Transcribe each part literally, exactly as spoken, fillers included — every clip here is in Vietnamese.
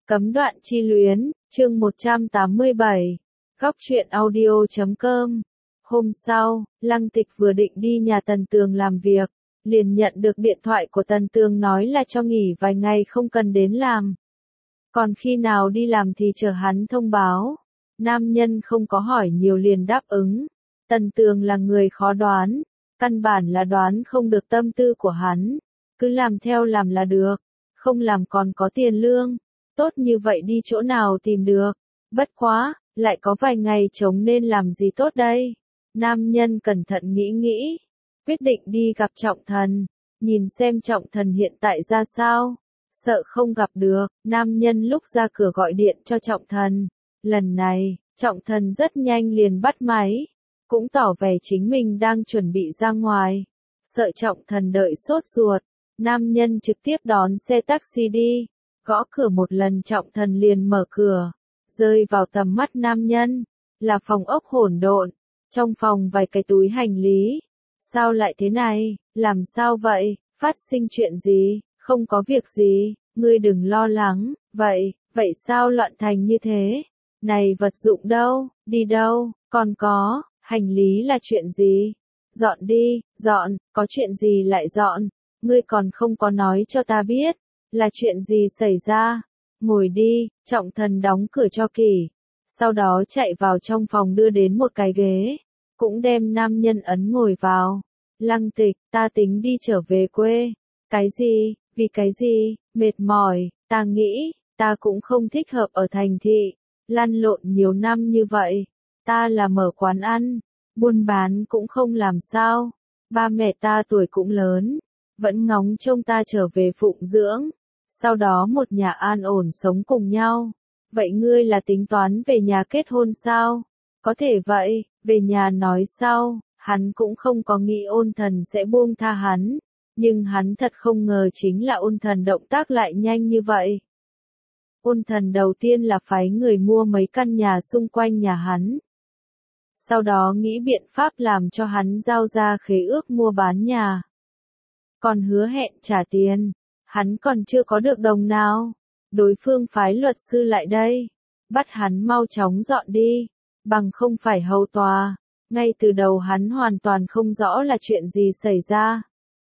Cấm đoạn chi luyến, chương một trăm tám mươi bảy, góc truyện audio chấm com. Hôm sau, Lăng Tịch vừa định đi nhà Tần Tường làm việc, liền nhận được điện thoại của Tần Tường nói là cho nghỉ vài ngày không cần đến làm. Còn khi nào đi làm thì chờ hắn thông báo. Nam nhân không có hỏi nhiều liền đáp ứng. Tần Tường là người khó đoán, căn bản là đoán không được tâm tư của hắn. Cứ làm theo làm là được, không làm còn có tiền lương. Tốt như vậy đi chỗ nào tìm được. Bất quá, lại có vài ngày trống nên làm gì tốt đây. Nam nhân cẩn thận nghĩ nghĩ, quyết định đi gặp Trọng Thần, nhìn xem Trọng Thần hiện tại ra sao. Sợ không gặp được, nam nhân lúc ra cửa gọi điện cho Trọng Thần. Lần này, Trọng Thần rất nhanh liền bắt máy, cũng tỏ vẻ chính mình đang chuẩn bị ra ngoài. Sợ Trọng Thần đợi sốt ruột, nam nhân trực tiếp đón xe taxi đi. Gõ cửa một lần Trọng Thần liền mở cửa, rơi vào tầm mắt nam nhân, là phòng ốc hỗn độn, trong phòng vài cái túi hành lý. Sao lại thế này, làm sao vậy, phát sinh chuyện gì, không có việc gì, ngươi đừng lo lắng, vậy, vậy sao loạn thành như thế, này vật dụng đâu, đi đâu, còn có, hành lý là chuyện gì, dọn đi, dọn, có chuyện gì lại dọn, ngươi còn không có nói cho ta biết. Là chuyện gì xảy ra? Ngồi đi, Trọng Thần đóng cửa cho kỹ. Sau đó chạy vào trong phòng đưa đến một cái ghế. Cũng đem nam nhân ấn ngồi vào. Lăng Tịch, ta tính đi trở về quê. Cái gì? Vì cái gì? Mệt mỏi, ta nghĩ, ta cũng không thích hợp ở thành thị. Lăn lộn nhiều năm như vậy. Ta là mở quán ăn. Buôn bán cũng không làm sao. Ba mẹ ta tuổi cũng lớn. Vẫn ngóng trông ta trở về phụng dưỡng. Sau đó một nhà an ổn sống cùng nhau. Vậy ngươi là tính toán về nhà kết hôn sao? Có thể vậy, về nhà nói sau, hắn cũng không có nghĩ Ôn Thần sẽ buông tha hắn. Nhưng hắn thật không ngờ chính là Ôn Thần động tác lại nhanh như vậy. Ôn Thần đầu tiên là phái người mua mấy căn nhà xung quanh nhà hắn. Sau đó nghĩ biện pháp làm cho hắn giao ra khế ước mua bán nhà. Còn hứa hẹn trả tiền. Hắn còn chưa có được đồng nào. Đối phương phái luật sư lại đây. Bắt hắn mau chóng dọn đi. Bằng không phải hầu tòa. Ngay từ đầu hắn hoàn toàn không rõ là chuyện gì xảy ra.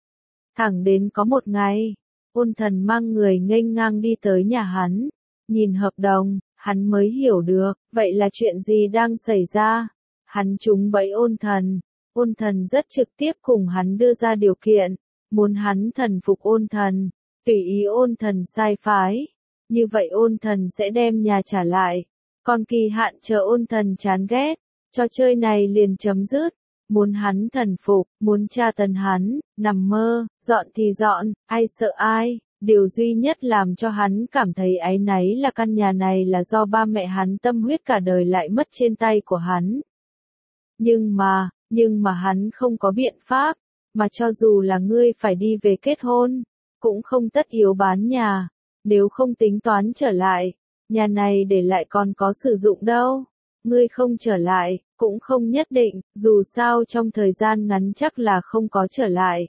Thẳng đến có một ngày. Ôn Thần mang người nghênh ngang đi tới nhà hắn. Nhìn hợp đồng, hắn mới hiểu được. Vậy là chuyện gì đang xảy ra? Hắn trúng bẫy Ôn Thần. Ôn Thần rất trực tiếp cùng hắn đưa ra điều kiện. Muốn hắn thần phục Ôn Thần. Tùy ý Ôn Thần sai phái. Như vậy Ôn Thần sẽ đem nhà trả lại. Còn kỳ hạn chờ Ôn Thần chán ghét. Trò chơi này liền chấm dứt. Muốn hắn thần phục, muốn tra tấn hắn, nằm mơ, dọn thì dọn, ai sợ ai. Điều duy nhất làm cho hắn cảm thấy áy náy là căn nhà này là do ba mẹ hắn tâm huyết cả đời lại mất trên tay của hắn. Nhưng mà, nhưng mà hắn không có biện pháp. Mà cho dù là ngươi phải đi về kết hôn. Cũng không tất yếu bán nhà, nếu không tính toán trở lại, nhà này để lại còn có sử dụng đâu. Ngươi không trở lại, cũng không nhất định, dù sao trong thời gian ngắn chắc là không có trở lại.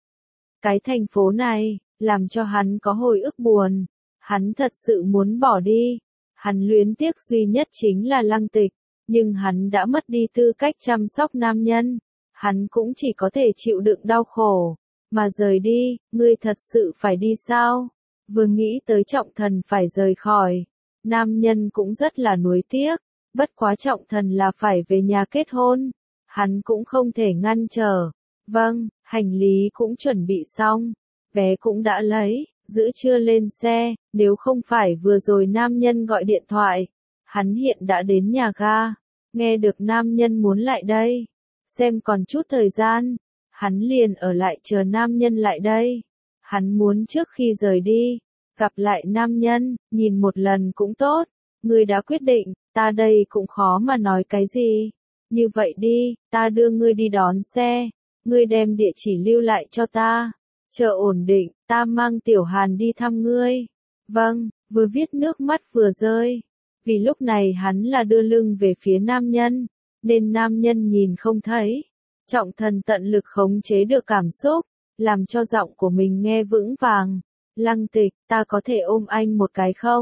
Cái thành phố này, làm cho hắn có hồi ức buồn, hắn thật sự muốn bỏ đi. Hắn luyến tiếc duy nhất chính là Lăng Tịch, nhưng hắn đã mất đi tư cách chăm sóc nam nhân, hắn cũng chỉ có thể chịu đựng đau khổ. Mà rời đi, ngươi thật sự phải đi sao? Vừa nghĩ tới Trọng Thần phải rời khỏi. Nam nhân cũng rất là nuối tiếc. Bất quá Trọng Thần là phải về nhà kết hôn. Hắn cũng không thể ngăn trở. Vâng, hành lý cũng chuẩn bị xong. Vé cũng đã lấy, giữ chưa lên xe. Nếu không phải vừa rồi nam nhân gọi điện thoại. Hắn hiện đã đến nhà ga. Nghe được nam nhân muốn lại đây. Xem còn chút thời gian. Hắn liền ở lại chờ nam nhân lại đây. Hắn muốn trước khi rời đi, gặp lại nam nhân, nhìn một lần cũng tốt. Ngươi đã quyết định, ta đây cũng khó mà nói cái gì. Như vậy đi, ta đưa ngươi đi đón xe. Ngươi đem địa chỉ lưu lại cho ta. Chờ ổn định, ta mang Tiểu Hàn đi thăm ngươi. Vâng, vừa viết nước mắt vừa rơi. Vì lúc này hắn là đưa lưng về phía nam nhân, nên nam nhân nhìn không thấy. Trọng Thần tận lực khống chế được cảm xúc, làm cho giọng của mình nghe vững vàng. Lăng Tịch, ta có thể ôm anh một cái không?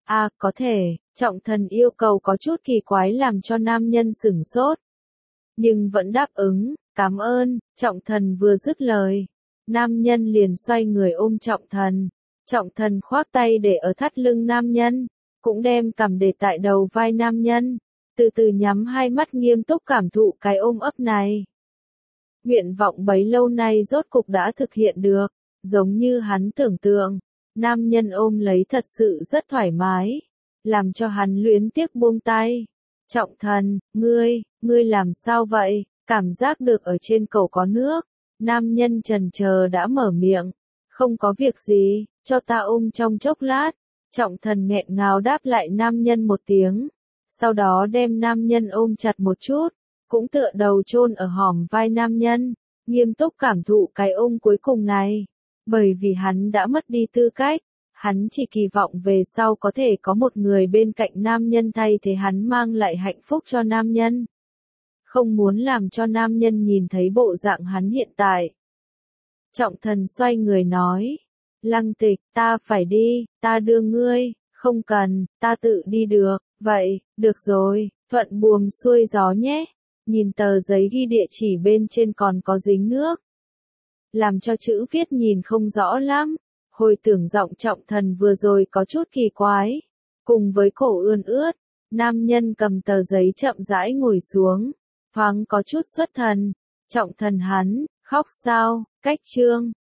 À, có thể, Trọng Thần yêu cầu có chút kỳ quái làm cho nam nhân sửng sốt. Nhưng vẫn đáp ứng, cảm ơn, Trọng Thần vừa dứt lời. Nam nhân liền xoay người ôm Trọng Thần. Trọng Thần khoác tay để ở thắt lưng nam nhân, cũng đem cằm để tại đầu vai nam nhân, từ từ nhắm hai mắt nghiêm túc cảm thụ cái ôm ấp này. Nguyện vọng bấy lâu nay rốt cục đã thực hiện được, giống như hắn tưởng tượng, nam nhân ôm lấy thật sự rất thoải mái, làm cho hắn luyến tiếc buông tay. Trọng Thần, ngươi, ngươi làm sao vậy? Cảm giác được ở trên cầu có nước, nam nhân chần chờ đã mở miệng, không có việc gì, cho ta ôm trong chốc lát. Trọng Thần nghẹn ngào đáp lại nam nhân một tiếng, sau đó đem nam nhân ôm chặt một chút, cũng tựa đầu chôn ở hõm vai nam nhân, nghiêm túc cảm thụ cái ôm cuối cùng này. Bởi vì hắn đã mất đi tư cách, hắn chỉ kỳ vọng về sau có thể có một người bên cạnh nam nhân thay thế hắn mang lại hạnh phúc cho nam nhân. Không muốn làm cho nam nhân nhìn thấy bộ dạng hắn hiện tại. Trọng Thần xoay người nói, Lăng Tịch, ta phải đi, ta đưa ngươi, không cần, ta tự đi được, vậy, được rồi, thuận buồm xuôi gió nhé. Nhìn tờ giấy ghi địa chỉ bên trên còn có dính nước, làm cho chữ viết nhìn không rõ lắm. Hồi tưởng giọng Trọng Thần vừa rồi có chút kỳ quái, cùng với cổ ươn ướt, nam nhân cầm tờ giấy chậm rãi ngồi xuống, thoáng có chút xuất thần. Trọng Thần hắn, khóc sao? Cách chương